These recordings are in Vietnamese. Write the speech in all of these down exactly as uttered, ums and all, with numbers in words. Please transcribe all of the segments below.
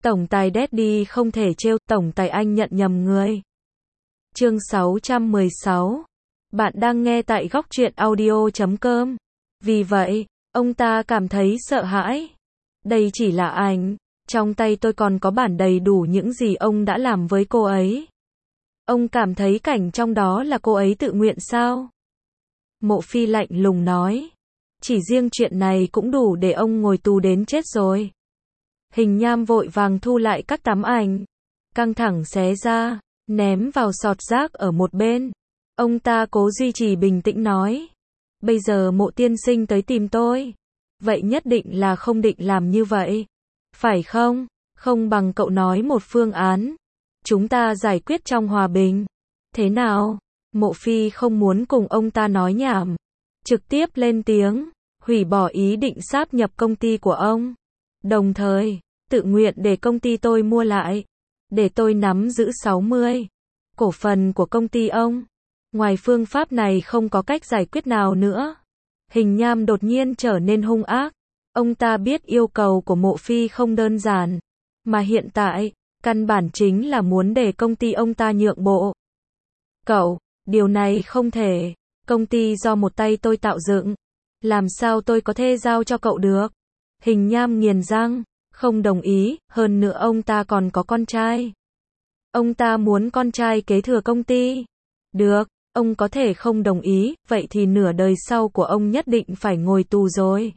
Tổng tài Daddy không thể trêu, tổng tài anh nhận nhầm người. Chương sáu trăm mười sáu. Bạn đang nghe tại góc truyện audio chấm com. Vì vậy, ông ta cảm thấy sợ hãi. Đây chỉ là ảnh. Trong tay tôi còn có bản đầy đủ những gì ông đã làm với cô ấy. Ông cảm thấy cảnh trong đó là cô ấy tự nguyện sao? Mộ Phi lạnh lùng nói. Chỉ riêng chuyện này cũng đủ để ông ngồi tù đến chết rồi. Hình Nham vội vàng thu lại các tấm ảnh. Căng thẳng xé ra, ném vào sọt rác ở một bên. Ông ta cố duy trì bình tĩnh nói. Bây giờ Mộ tiên sinh tới tìm tôi. Vậy nhất định là không định làm như vậy. Phải không? Không bằng cậu nói một phương án. Chúng ta giải quyết trong hòa bình. Thế nào? Mộ Phi không muốn cùng ông ta nói nhảm. Trực tiếp lên tiếng. Hủy bỏ ý định sáp nhập công ty của ông. Đồng thời, tự nguyện để công ty tôi mua lại. Để tôi nắm giữ sáu mươi cổ phần của công ty ông. Ngoài phương pháp này không có cách giải quyết nào nữa. Hình Nham đột nhiên trở nên hung ác. Ông ta biết yêu cầu của Mộ Phi không đơn giản. Mà hiện tại, căn bản chính là muốn để công ty ông ta nhượng bộ. Cậu, điều này không thể. Công ty do một tay tôi tạo dựng. Làm sao tôi có thể giao cho cậu được? Hình Nham nghiền răng, không đồng ý, hơn nữa ông ta còn có con trai. Ông ta muốn con trai kế thừa công ty. Được, ông có thể không đồng ý, vậy thì nửa đời sau của ông nhất định phải ngồi tù rồi.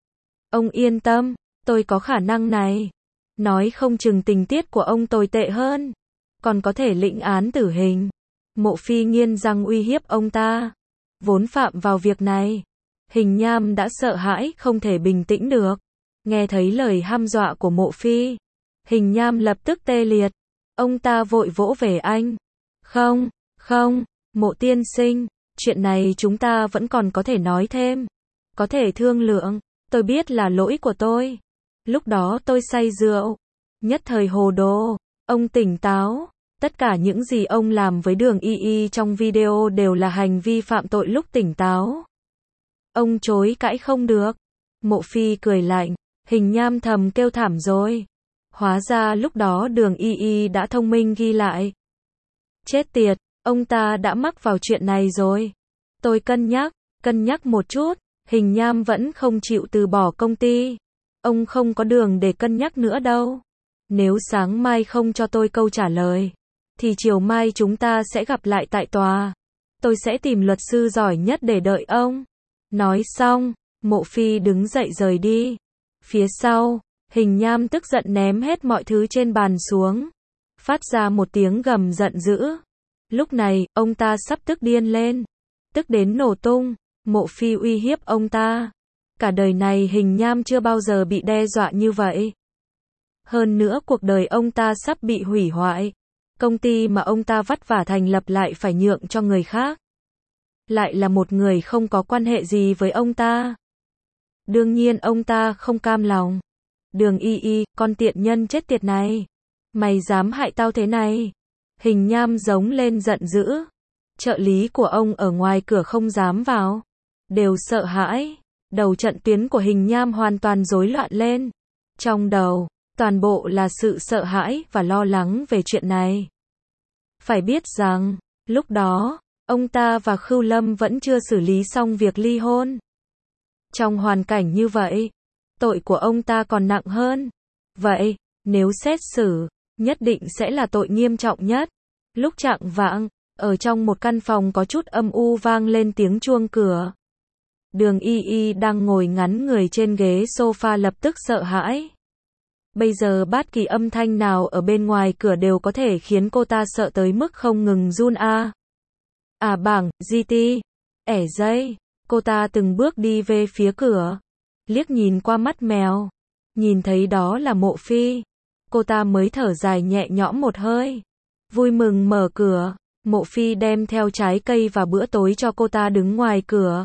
Ông yên tâm, tôi có khả năng này. Nói không chừng tình tiết của ông tồi tệ hơn. Còn có thể lĩnh án tử hình. Mộ Phi nghiến răng uy hiếp ông ta. Vốn phạm vào việc này. Hình Nham đã sợ hãi không thể bình tĩnh được. Nghe thấy lời hăm dọa của Mộ Phi. Hình Nham lập tức tê liệt. Ông ta vội vỗ về anh. Không, không, Mộ tiên sinh, chuyện này chúng ta vẫn còn có thể nói thêm. Có thể thương lượng, tôi biết là lỗi của tôi. Lúc đó tôi say rượu. Nhất thời hồ đồ, ông tỉnh táo. Tất cả những gì ông làm với Đường Y Y trong video đều là hành vi phạm tội lúc tỉnh táo. Ông chối cãi không được. Mộ Phi cười lạnh. Hình Nham thầm kêu thảm rồi. Hóa ra lúc đó Đường Y Y đã thông minh ghi lại. Chết tiệt, ông ta đã mắc vào chuyện này rồi. Tôi cân nhắc, cân nhắc một chút. Hình Nham vẫn không chịu từ bỏ công ty. Ông không có đường để cân nhắc nữa đâu. Nếu sáng mai không cho tôi câu trả lời, thì chiều mai chúng ta sẽ gặp lại tại tòa. Tôi sẽ tìm luật sư giỏi nhất để đợi ông. Nói xong, Mộ Phi đứng dậy rời đi. Phía sau, Hình Nham tức giận ném hết mọi thứ trên bàn xuống. Phát ra một tiếng gầm giận dữ. Lúc này, ông ta sắp tức điên lên. Tức đến nổ tung. Mộ Phi uy hiếp ông ta. Cả đời này Hình Nham chưa bao giờ bị đe dọa như vậy. Hơn nữa cuộc đời ông ta sắp bị hủy hoại. Công ty mà ông ta vất vả thành lập lại phải nhượng cho người khác. Lại là một người không có quan hệ gì với ông ta. Đương nhiên ông ta không cam lòng. Đường Y Y, con tiện nhân chết tiệt này. Mày dám hại tao thế này. Hình Nham giống lên giận dữ. Trợ lý của ông ở ngoài cửa không dám vào. Đều sợ hãi. Đầu trận tuyến của Hình Nham hoàn toàn rối loạn lên. Trong đầu, toàn bộ là sự sợ hãi và lo lắng về chuyện này. Phải biết rằng, lúc đó, ông ta và Khưu Lâm vẫn chưa xử lý xong việc ly hôn. Trong hoàn cảnh như vậy, tội của ông ta còn nặng hơn. Vậy, nếu xét xử, nhất định sẽ là tội nghiêm trọng nhất. Lúc chạng vạng, ở trong một căn phòng có chút âm u vang lên tiếng chuông cửa. Đường Y Y đang ngồi ngắn người trên ghế sofa lập tức sợ hãi. Bây giờ bất kỳ âm thanh nào ở bên ngoài cửa đều có thể khiến cô ta sợ tới mức không ngừng run a. À bảng, giê tê, ẻ dây, cô ta từng bước đi về phía cửa. Liếc nhìn qua mắt mèo. Nhìn thấy đó là Mộ Phi. Cô ta mới thở dài nhẹ nhõm một hơi. Vui mừng mở cửa. Mộ Phi đem theo trái cây và bữa tối cho cô ta đứng ngoài cửa.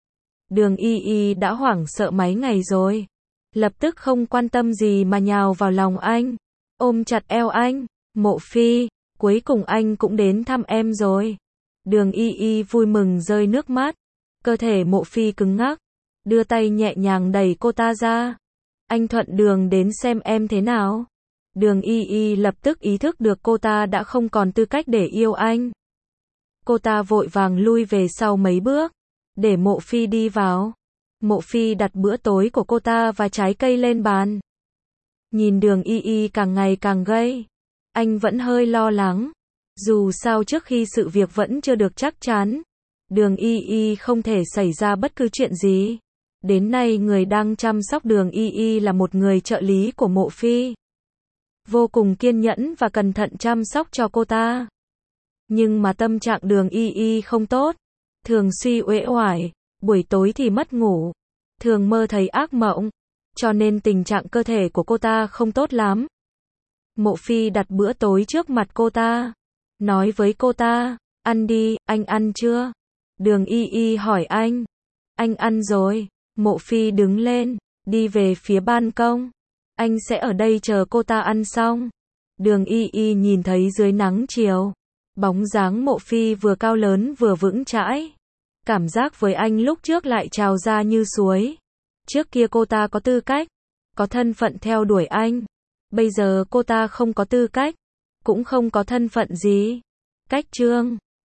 Đường Y Y đã hoảng sợ mấy ngày rồi. Lập tức không quan tâm gì mà nhào vào lòng anh. Ôm chặt eo anh. Mộ Phi, cuối cùng anh cũng đến thăm em rồi. Đường Y Y vui mừng rơi nước mắt. Cơ thể Mộ Phi cứng ngắc. Đưa tay nhẹ nhàng đẩy cô ta ra. Anh thuận đường đến xem em thế nào. Đường Y Y lập tức ý thức được cô ta đã không còn tư cách để yêu anh. Cô ta vội vàng lui về sau mấy bước, để Mộ Phi đi vào. Mộ Phi đặt bữa tối của cô ta và trái cây lên bàn. Nhìn Đường Y Y càng ngày càng gay, anh vẫn hơi lo lắng. Dù sao trước khi sự việc vẫn chưa được chắc chắn, Đường Y Y không thể xảy ra bất cứ chuyện gì. Đến nay người đang chăm sóc Đường Y Y là một người trợ lý của Mộ Phi. Vô cùng kiên nhẫn và cẩn thận chăm sóc cho cô ta. Nhưng mà tâm trạng Đường Y Y không tốt, thường suy uể oải, buổi tối thì mất ngủ, thường mơ thấy ác mộng, cho nên tình trạng cơ thể của cô ta không tốt lắm. Mộ Phi đặt bữa tối trước mặt cô ta, nói với cô ta, ăn đi, anh ăn chưa? Đường Y Y hỏi anh, anh ăn rồi. Mộ Phi đứng lên, đi về phía ban công, anh sẽ ở đây chờ cô ta ăn xong. Đường Y Y nhìn thấy dưới nắng chiều, bóng dáng Mộ Phi vừa cao lớn vừa vững chãi. Cảm giác với anh lúc trước lại trào ra như suối. Trước kia cô ta có tư cách, có thân phận theo đuổi anh. Bây giờ cô ta không có tư cách, cũng không có thân phận gì. Cách chương